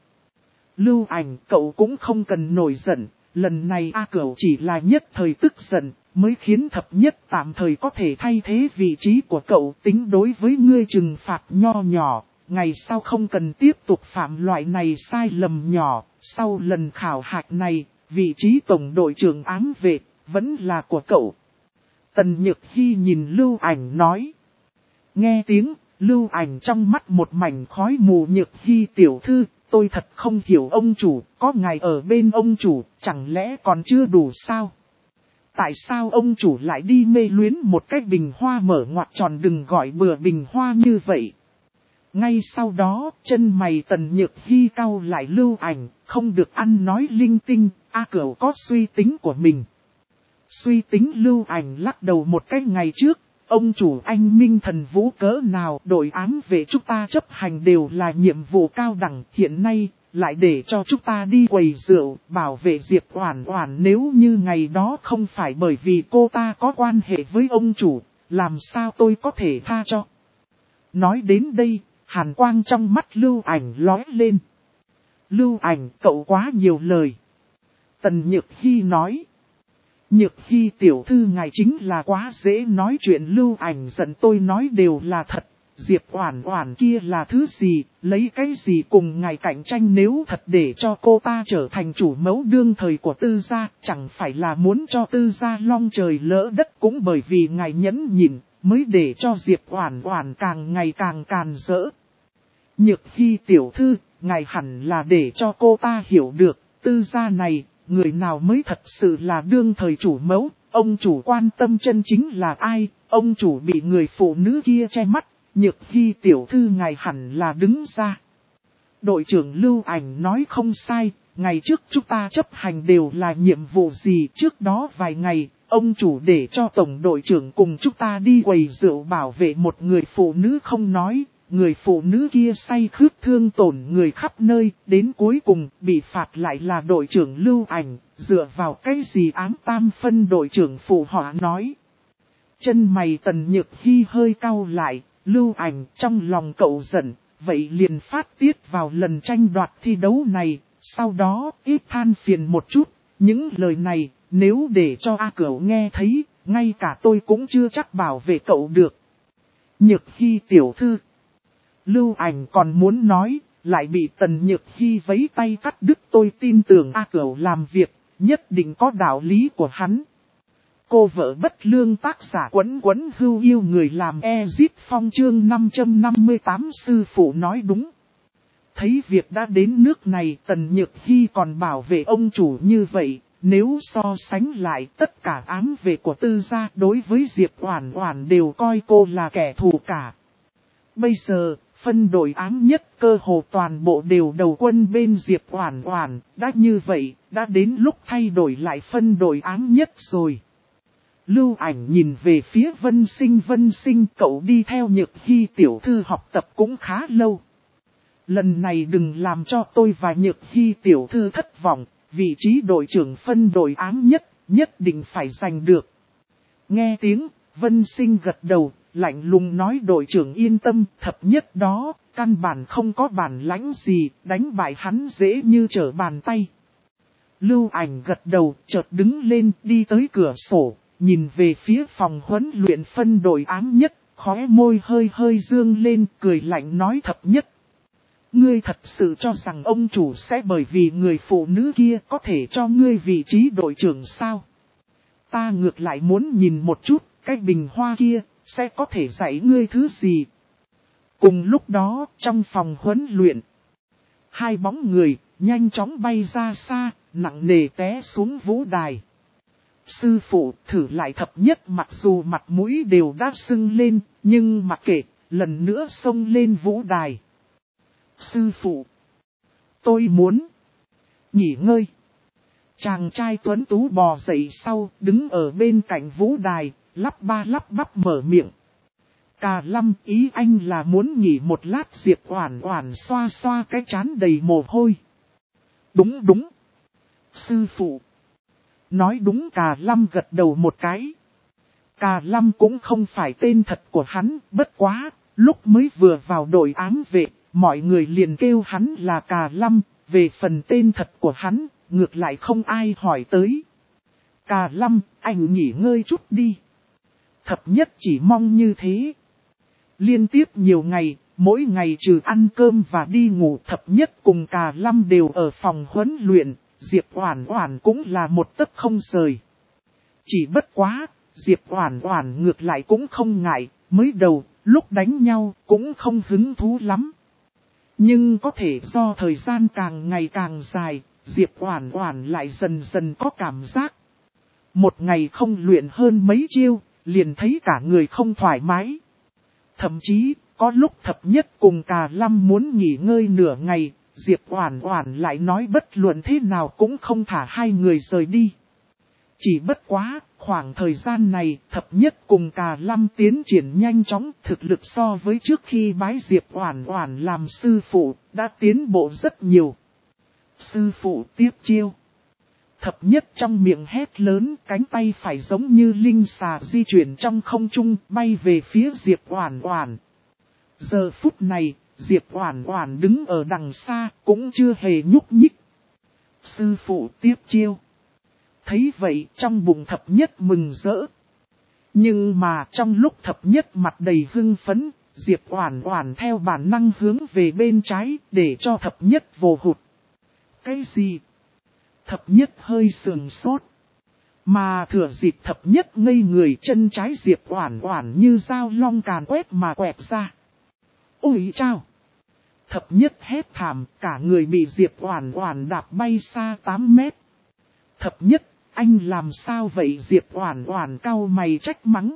Lưu Ảnh, cậu cũng không cần nổi giận, lần này A Cửu chỉ là nhất thời tức giận, mới khiến thập nhất tạm thời có thể thay thế vị trí của cậu. Tính đối với ngươi trừng phạt nho nhỏ, ngày sau không cần tiếp tục phạm loại này sai lầm nhỏ. Sau lần khảo hạch này, vị trí tổng đội trưởng ám vệ vẫn là của cậu. Tần Nhược Hy nhìn Lưu Ảnh nói. Nghe tiếng, Lưu Ảnh trong mắt một mảnh khói mù. Nhược Hy tiểu thư, tôi thật không hiểu ông chủ, có ngài ở bên ông chủ, chẳng lẽ còn chưa đủ sao? Tại sao ông chủ lại đi mê luyến một cái bình hoa mở ngoặc tròn, đừng gọi bừa bình hoa như vậy? Ngay sau đó, chân mày Tần Nhược Hy cau lại. Lưu Ảnh, không được ăn nói linh tinh, A Cửu có suy tính của mình. Suy tính? Lưu Ảnh lắc đầu. một cái ngày trước, ông chủ anh minh thần vũ cỡ nào, đội ám vệ chúng ta chấp hành đều là nhiệm vụ cao đẳng, hiện nay lại để cho chúng ta đi quầy rượu, bảo vệ Diệp Oản Oản. Nếu như ngày đó không phải bởi vì cô ta có quan hệ với ông chủ, làm sao tôi có thể tha cho? Nói đến đây, hàn quang trong mắt Lưu Ảnh lóe lên. Lưu Ảnh, cậu quá nhiều lời. Tần Nhược Hy nói. Nhược Hy tiểu thư ngài chính là quá dễ nói chuyện. Lưu Ảnh giận, tôi nói đều là thật. Diệp Oản Oản kia là thứ gì, lấy cái gì cùng ngài cạnh tranh? Nếu thật để cho cô ta trở thành chủ mẫu đương thời của Tư gia, chẳng phải là muốn cho Tư gia long trời lỡ đất? Cũng bởi vì ngài nhẫn nhịn, mới để cho Diệp Oản Oản càng ngày càng càn rỡ. Nhược Hy tiểu thư, ngài hẳn là để cho cô ta hiểu được, Tư gia này, người nào mới thật sự là đương thời chủ mẫu? Ông chủ quan tâm chân chính là ai? Ông chủ bị người phụ nữ kia che mắt. Nhược Hy tiểu thư ngài hẳn là đứng ra. Đội trưởng Lưu Ảnh nói không sai, ngày trước chúng ta chấp hành đều là nhiệm vụ gì? Trước đó vài ngày, ông chủ để cho tổng đội trưởng cùng chúng ta đi quầy rượu bảo vệ một người phụ nữ không nói. Người phụ nữ kia say khướt thương tổn người khắp nơi, đến cuối cùng bị phạt lại là đội trưởng Lưu Ảnh. Dựa vào cái gì? Ám tam phân đội trưởng phụ họ nói. Chân mày Tần Nhược Hy hơi cau lại. Lưu Ảnh, trong lòng cậu giận, vậy liền phát tiết vào lần tranh đoạt thi đấu này, sau đó ít than phiền một chút. Những lời này, nếu để cho A Cửu nghe thấy, ngay cả tôi cũng chưa chắc bảo vệ cậu được. Nhược Hy tiểu thư. Lưu Ảnh còn muốn nói, lại bị Tần Nhược Hy vẫy tay cắt đứt. Tôi tin tưởng A Cửu làm việc, nhất định có đạo lý của hắn. Cô vợ bất lương, tác giả Quấn Quấn Hưu yêu người làm Ezit Phong chương 558. Sư phụ nói đúng. Thấy việc đã đến nước này, Tần Nhược Hy còn bảo vệ ông chủ như vậy, nếu so sánh lại tất cả ám vệ của Tư gia đối với Diệp Oản Oản đều coi cô là kẻ thù cả. Bây giờ, phân đội ám nhất cơ hồ toàn bộ đều đầu quân bên Diệp Oản Oản, đã như vậy, đã đến lúc thay đổi lại phân đội ám nhất rồi. Lưu Ảnh nhìn về phía Vân Sinh, cậu đi theo Nhược Hy tiểu thư học tập cũng khá lâu. Lần này đừng làm cho tôi và Nhược Hy tiểu thư thất vọng, vị trí đội trưởng phân đội ám nhất định phải giành được. Nghe tiếng, Vân Sinh gật đầu, lạnh lùng nói đội trưởng yên tâm, thập nhất đó, căn bản không có bản lãnh gì, đánh bại hắn dễ như trở bàn tay. Lưu Ảnh gật đầu, chợt đứng lên, đi tới cửa sổ. Nhìn về phía phòng huấn luyện phân đội ám nhất, khóe môi hơi dương lên, cười lạnh nói thập nhất. Ngươi thật sự cho rằng ông chủ sẽ bởi vì người phụ nữ kia có thể cho ngươi vị trí đội trưởng sao? Ta ngược lại muốn nhìn một chút, cái bình hoa kia, sẽ có thể dạy ngươi thứ gì? Cùng lúc đó, trong phòng huấn luyện, hai bóng người, nhanh chóng bay ra xa, nặng nề té xuống vũ đài. Sư phụ thử lại thập nhất, mặc dù mặt mũi đều đã sưng lên, nhưng mặc kệ, lần nữa xông lên vũ đài. Sư phụ, tôi muốn nghỉ ngơi. Chàng trai tuấn tú bò dậy sau, đứng ở bên cạnh vũ đài, lắp ba lắp bắp mở miệng. Cà Lâm, ý anh là muốn nghỉ một lát. Diệp Oản Oản xoa xoa cái trán đầy mồ hôi. Đúng đúng. Sư phụ. Nói đúng. Cà Lâm gật đầu một cái. Cà Lâm cũng không phải tên thật của hắn, bất quá, lúc mới vừa vào đội ám vệ, mọi người liền kêu hắn là Cà Lâm, về phần tên thật của hắn, ngược lại không ai hỏi tới. Cà Lâm, anh nghỉ ngơi chút đi. Thập nhất chỉ mong như thế. Liên tiếp nhiều ngày, mỗi ngày trừ ăn cơm và đi ngủ, thập nhất cùng Cà Lâm đều ở phòng huấn luyện, Diệp Oản Oản cũng là một tấc không rời. Chỉ bất quá, Diệp Oản Oản ngược lại cũng không ngại, mới đầu, lúc đánh nhau cũng không hứng thú lắm. Nhưng có thể do thời gian càng ngày càng dài, Diệp Oản Oản lại dần dần có cảm giác. Một ngày không luyện hơn mấy chiêu, liền thấy cả người không thoải mái. Thậm chí, có lúc thập nhất cùng Cà Lâm muốn nghỉ ngơi nửa ngày, Diệp Oản Oản lại nói bất luận thế nào cũng không thả hai người rời đi. Chỉ bất quá, khoảng thời gian này, thập nhất cùng Cà Lâm tiến triển nhanh chóng, thực lực so với trước khi bái Diệp Oản Oản làm sư phụ, đã tiến bộ rất nhiều. Sư phụ tiếp chiêu. Thập nhất trong miệng hét lớn, cánh tay phải giống như linh xà di chuyển trong không trung, bay về phía Diệp Oản Oản. Giờ phút này, Diệp Oản Oản đứng ở đằng xa, cũng chưa hề nhúc nhích. Sư phụ tiếp chiêu. Thấy vậy, trong bụng thập nhất mừng rỡ. Nhưng mà trong lúc thập nhất mặt đầy hưng phấn, Diệp Oản Oản theo bản năng hướng về bên trái, để cho thập nhất vồ hụt. Cái gì? Thập nhất hơi sườn sốt. Mà thừa dịp thập nhất ngây người, chân trái Diệp Oản Oản như dao long càn quét mà quẹt ra. Ôi chao! Thập nhất hét thảm, cả người bị Diệp Oản Oản đạp bay xa 8 mét. Thập nhất, anh làm sao vậy? Diệp Oản Oản cau mày trách mắng.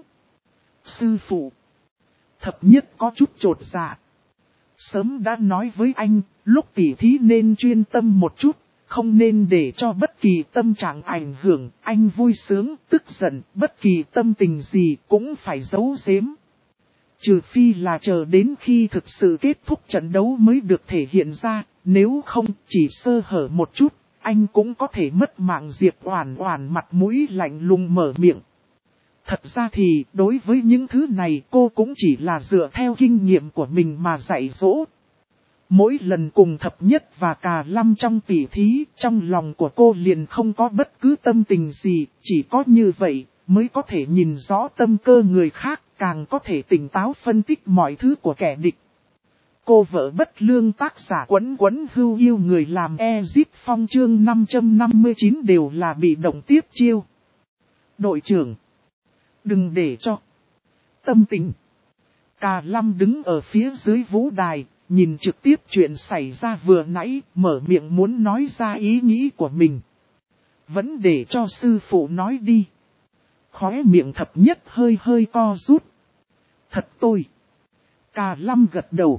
Sư phụ! Thập nhất có chút chột dạ. Sớm đã nói với anh, lúc tỉ thí nên chuyên tâm một chút. Không nên để cho bất kỳ tâm trạng ảnh hưởng, anh vui sướng, tức giận, bất kỳ tâm tình gì cũng phải giấu giếm. Trừ phi là chờ đến khi thực sự kết thúc trận đấu mới được thể hiện ra, nếu không chỉ sơ hở một chút, anh cũng có thể mất mạng. Diệp Oản Oản mặt mũi lạnh lùng mở miệng. Thật ra thì đối với những thứ này cô cũng chỉ là dựa theo kinh nghiệm của mình mà dạy dỗ. Mỗi lần cùng thập nhất và Cà Lâm trong tỉ thí, trong lòng của cô liền không có bất cứ tâm tình gì, chỉ có như vậy mới có thể nhìn rõ tâm cơ người khác, càng có thể tỉnh táo phân tích mọi thứ của kẻ địch. Cô vợ bất lương tác giả Quấn Quấn Hưu yêu người làm Ezip Phong chương 559 đều là bị động tiếp chiêu. Đội trưởng, đừng để cho tâm tình. Cà Lâm đứng ở phía dưới vũ đài, nhìn trực tiếp chuyện xảy ra vừa nãy, mở miệng muốn nói ra ý nghĩ của mình. Vẫn để cho sư phụ nói đi. Khóe miệng thập nhất hơi hơi co rút. Thật tôi. Cà Lâm gật đầu.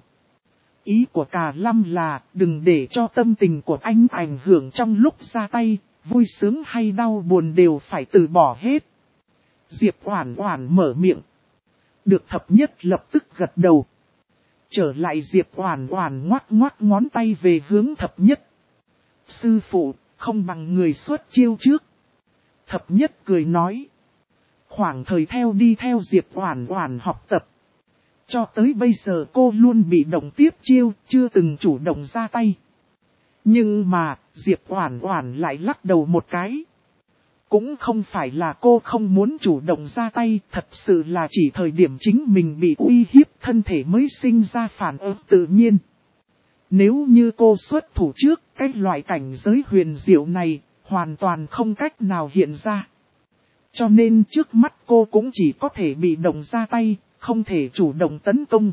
Ý của Cà Lâm là đừng để cho tâm tình của anh ảnh hưởng trong lúc ra tay, vui sướng hay đau buồn đều phải từ bỏ hết. Diệp Oản Oản mở miệng. Được. Thập nhất lập tức gật đầu. Trở lại Diệp Oản Oản ngoắc ngoắc ngón tay về hướng thập nhất. Sư phụ, không bằng người xuất chiêu trước. Thập nhất cười nói. Khoảng thời đi theo Diệp Oản Oản học tập. Cho tới bây giờ cô luôn bị động tiếp chiêu, chưa từng chủ động ra tay. Nhưng mà, Diệp Oản Oản lại lắc đầu một cái. Cũng không phải là cô không muốn chủ động ra tay, thật sự là chỉ thời điểm chính mình bị uy hiếp thân thể mới sinh ra phản ứng tự nhiên. Nếu như cô xuất thủ trước, cái loại cảnh giới huyền diệu này, hoàn toàn không cách nào hiện ra. Cho nên trước mắt cô cũng chỉ có thể bị động ra tay, không thể chủ động tấn công.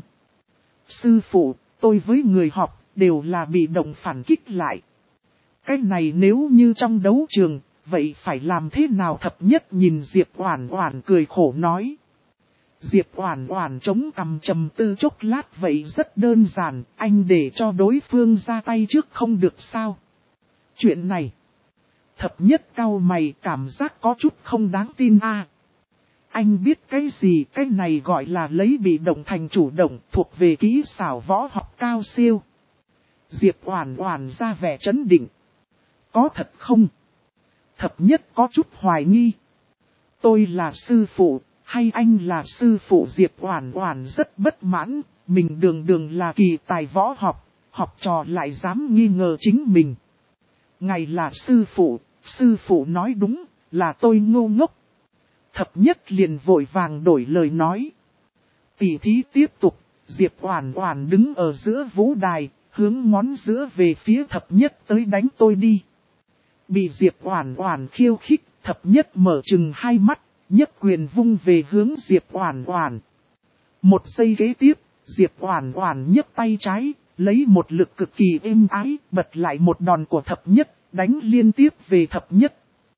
Sư phụ, tôi với người học, đều là bị động phản kích lại. Cái này nếu như trong đấu trường, vậy phải làm thế nào? Thập nhất nhìn Diệp Oản Oản cười khổ nói. Diệp Oản Oản chống cằm trầm tư chốc lát, vậy rất đơn giản, anh để cho đối phương ra tay trước không được sao? Chuyện này, thập nhất cau mày, cảm giác có chút không đáng tin a. Anh biết cái gì? Cái này gọi là lấy bị động thành chủ động, thuộc về kỹ xảo võ học cao siêu. Diệp Oản Oản ra vẻ trấn định. Có thật không? Thập nhất có chút hoài nghi. Tôi là sư phụ, hay anh là sư phụ? Diệp Oản Oản rất bất mãn, mình đường đường là kỳ tài võ học, học trò lại dám nghi ngờ chính mình. Ngài là sư phụ nói đúng, là tôi ngu ngốc. Thập nhất liền vội vàng đổi lời nói. Tỉ thí tiếp tục, Diệp Oản Oản đứng ở giữa vũ đài, hướng ngón giữa về phía thập nhất, tới đánh tôi đi. Bị Diệp Oản Oản khiêu khích, thập nhất mở trừng hai mắt, nhất quyền vung về hướng Diệp Oản Oản. Một giây kế tiếp, Diệp Oản Oản nhấc tay trái, lấy một lực cực kỳ êm ái, bật lại một đòn của thập nhất, đánh liên tiếp về thập nhất.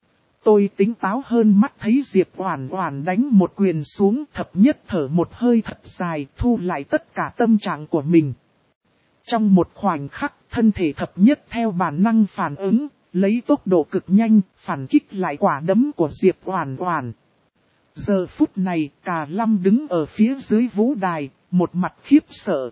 Tôi tỉnh táo hơn, mắt thấy Diệp Oản Oản đánh một quyền xuống, thập nhất thở một hơi thật dài, thu lại tất cả tâm trạng của mình. Trong một khoảnh khắc, thân thể thập nhất theo bản năng phản ứng, lấy tốc độ cực nhanh, phản kích lại quả đấm của Diệp Oản Oản. Giờ phút này, Cà Lâm đứng ở phía dưới vũ đài, một mặt khiếp sợ.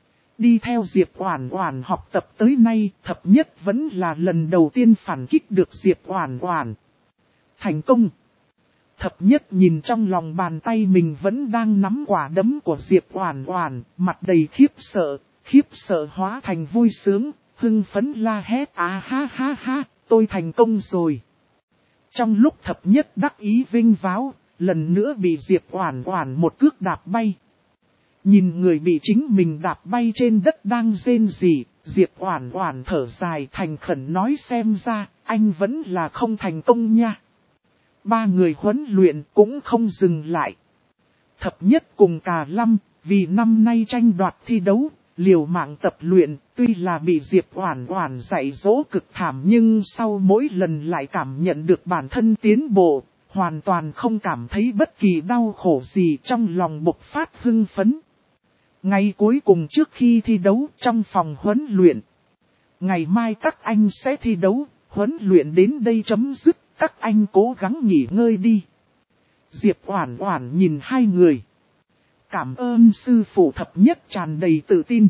Đi theo Diệp Oản Oản học tập tới nay, thập nhất vẫn là lần đầu tiên phản kích được Diệp Oản Oản. Thành công! Thập nhất nhìn trong lòng bàn tay mình vẫn đang nắm quả đấm của Diệp Oản Oản, mặt đầy khiếp sợ hóa thành vui sướng, hưng phấn la hét ha ha ha, tôi thành công rồi. Trong lúc thập nhất đắc ý vinh váo, lần nữa bị Diệp Oản Oản một cước đạp bay. Nhìn người bị chính mình đạp bay trên đất đang rên rỉ, Diệp Oản Oản thở dài thành khẩn nói, xem ra, anh vẫn là không thành công nha. Ba người huấn luyện cũng không dừng lại. Thập nhất cùng Cà Lâm, vì năm nay tranh đoạt thi đấu, liều mạng tập luyện, tuy là bị Diệp Oản Oản dạy dỗ cực thảm, nhưng sau mỗi lần lại cảm nhận được bản thân tiến bộ, hoàn toàn không cảm thấy bất kỳ đau khổ gì, trong lòng bộc phát hưng phấn. Ngày cuối cùng trước khi thi đấu trong phòng huấn luyện. Ngày mai các anh sẽ thi đấu, huấn luyện đến đây chấm dứt, các anh cố gắng nghỉ ngơi đi. Diệp Oản Oản nhìn hai người. Cảm ơn sư phụ. Thập nhất tràn đầy tự tin.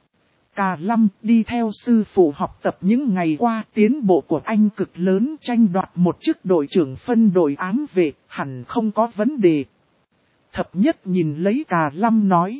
Cà Lâm đi theo sư phụ học tập những ngày qua, tiến bộ của anh cực lớn, tranh đoạt một chức đội trưởng phân đội ám vệ, hẳn không có vấn đề. Thập nhất nhìn lấy Cà Lâm nói.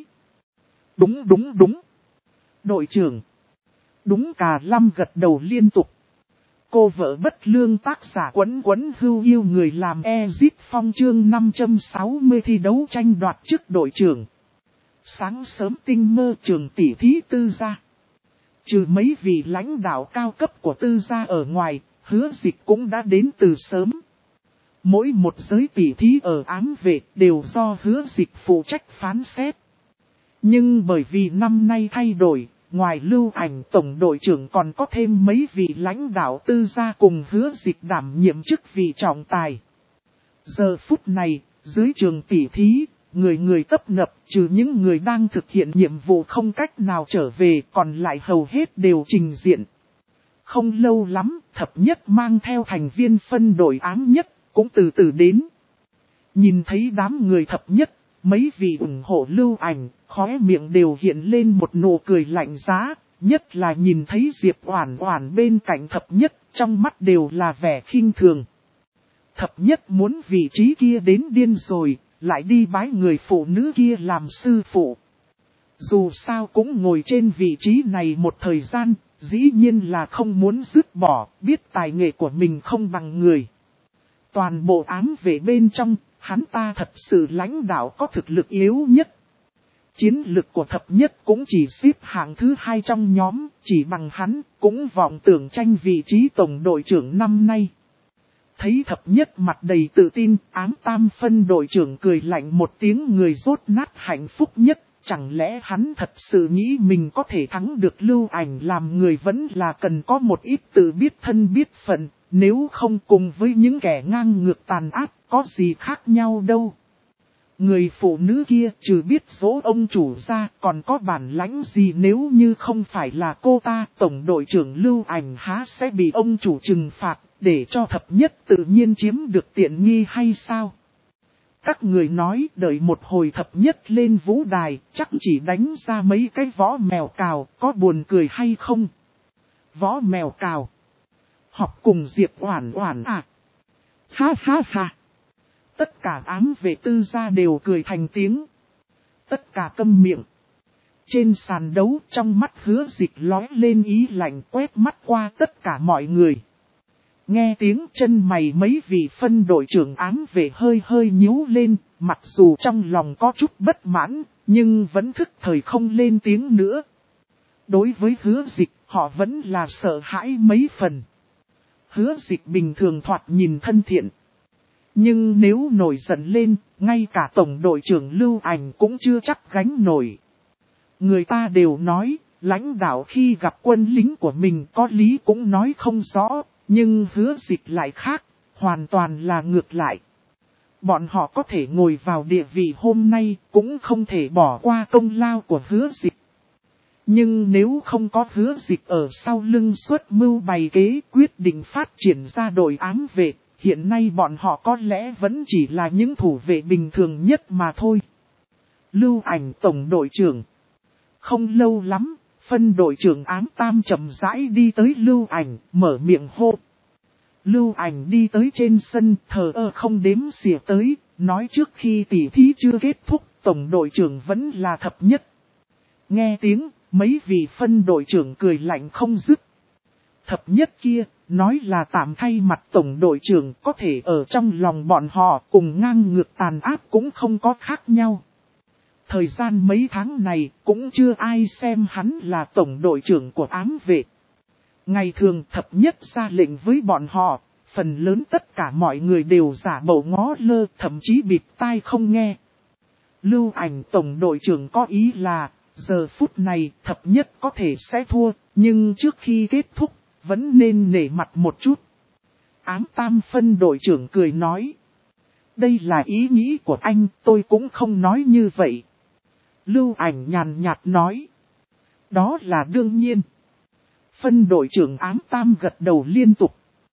Đúng. Đội trưởng. Đúng, Cà Lâm gật đầu liên tục. Cô vợ bất lương tác giả Quấn Hưu Yêu Người làm Ezit Phong chương 560 thi đấu tranh đoạt chức đội trưởng. Sáng sớm tinh mơ trường tỷ thí Tư gia. Trừ mấy vị lãnh đạo cao cấp của Tư gia ở ngoài, Hứa Dịch cũng đã đến từ sớm. Mỗi một giới tỷ thí ở ám vệ đều do Hứa Dịch phụ trách phán xét. Nhưng bởi vì năm nay thay đổi, ngoài Lưu Ảnh tổng đội trưởng còn có thêm mấy vị lãnh đạo Tư gia cùng Hứa Dịch đảm nhiệm chức vị trọng tài. Giờ phút này, dưới trường tỷ thí, người tấp nập, trừ những người đang thực hiện nhiệm vụ không cách nào trở về, còn lại hầu hết đều trình diện. Không lâu lắm, thập nhất mang theo thành viên phân đội ám nhất, cũng từ từ đến. Nhìn thấy đám người thập nhất, mấy vị ủng hộ Lưu Ảnh, khóe miệng đều hiện lên một nụ cười lạnh giá, nhất là nhìn thấy Diệp Oản Oản bên cạnh thập nhất, trong mắt đều là vẻ khinh thường. Thập nhất muốn vị trí kia đến điên rồi, lại đi bái người phụ nữ kia làm sư phụ. Dù sao cũng ngồi trên vị trí này một thời gian, dĩ nhiên là không muốn dứt bỏ, biết tài nghệ của mình không bằng người. Toàn bộ ám vệ bên trong, hắn ta thật sự lãnh đạo có thực lực yếu nhất. Chiến lực của thập nhất cũng chỉ xếp hạng thứ 2 trong nhóm, chỉ bằng hắn, cũng vọng tưởng tranh vị trí tổng đội trưởng năm nay. Thấy thập nhất mặt đầy tự tin, Ám Tam phân đội trưởng cười lạnh một tiếng, người rốt nát hạnh phúc nhất. Chẳng lẽ hắn thật sự nghĩ mình có thể thắng được Lưu Ảnh, làm người vẫn là cần có một ít tự biết thân biết phận, nếu không cùng với những kẻ ngang ngược tàn ác, có gì khác nhau đâu. Người phụ nữ kia trừ biết dỗ ông chủ ra, còn có bản lãnh gì, nếu như không phải là cô ta, tổng đội trưởng Lưu Ảnh há sẽ bị ông chủ trừng phạt, để cho thập nhất tự nhiên chiếm được tiện nghi hay sao? Các người nói đợi một hồi thập nhất lên vũ đài, chắc chỉ đánh ra mấy cái võ mèo cào, có buồn cười hay không? Võ mèo cào. Học cùng Diệp Oản Oản à? Ha ha ha. Tất cả ám vệ Tư gia đều cười thành tiếng. Tất cả câm miệng. Trên sàn đấu, trong mắt Hứa Dịch lóe lên ý lạnh, quét mắt qua tất cả mọi người. Nghe tiếng chân mày mấy vị phân đội trưởng ám vệ hơi hơi nhíu lên, mặc dù trong lòng có chút bất mãn, nhưng vẫn thức thời không lên tiếng nữa. Đối với Hứa Dịch, họ vẫn là sợ hãi mấy phần. Hứa Dịch bình thường thoạt nhìn thân thiện. Nhưng nếu nổi giận lên, ngay cả tổng đội trưởng Lưu Ảnh cũng chưa chắc gánh nổi. Người ta đều nói, lãnh đạo khi gặp quân lính của mình có lý cũng nói không rõ, nhưng Hứa Dịch lại khác, hoàn toàn là ngược lại. Bọn họ có thể ngồi vào địa vị hôm nay, cũng không thể bỏ qua công lao của Hứa Dịch. Nhưng nếu không có Hứa Dịch ở sau lưng xuất mưu bày kế, quyết định phát triển ra đội ám vệ, hiện nay bọn họ có lẽ vẫn chỉ là những thủ vệ bình thường nhất mà thôi. Lưu Ảnh tổng đội trưởng. Không lâu lắm, phân đội trưởng Ám Tam chậm rãi đi tới Lưu Ảnh, mở miệng hô. Lưu Ảnh đi tới trên sân, thờ ơ không đếm xỉa tới, nói trước khi tỉ thí chưa kết thúc, tổng đội trưởng vẫn là thập nhất. Nghe tiếng, mấy vị phân đội trưởng cười lạnh không dứt. Thập nhất kia, nói là tạm thay mặt tổng đội trưởng, có thể ở trong lòng bọn họ cùng ngang ngược tàn ác cũng không có khác nhau. Thời gian mấy tháng này cũng chưa ai xem hắn là tổng đội trưởng của ám vệ. Ngày thường thập nhất ra lệnh với bọn họ, phần lớn tất cả mọi người đều giả bộ ngó lơ, thậm chí bịt tai không nghe. Lưu Ảnh tổng đội trưởng có ý là, giờ phút này thập nhất có thể sẽ thua, nhưng trước khi kết thúc, vẫn nên nể mặt một chút. Ám Tam phân đội trưởng cười nói. Đây là ý nghĩ của anh, tôi cũng không nói như vậy. Lưu Ảnh nhàn nhạt nói. Đó là đương nhiên. Phân đội trưởng Ám Tam gật đầu liên tục.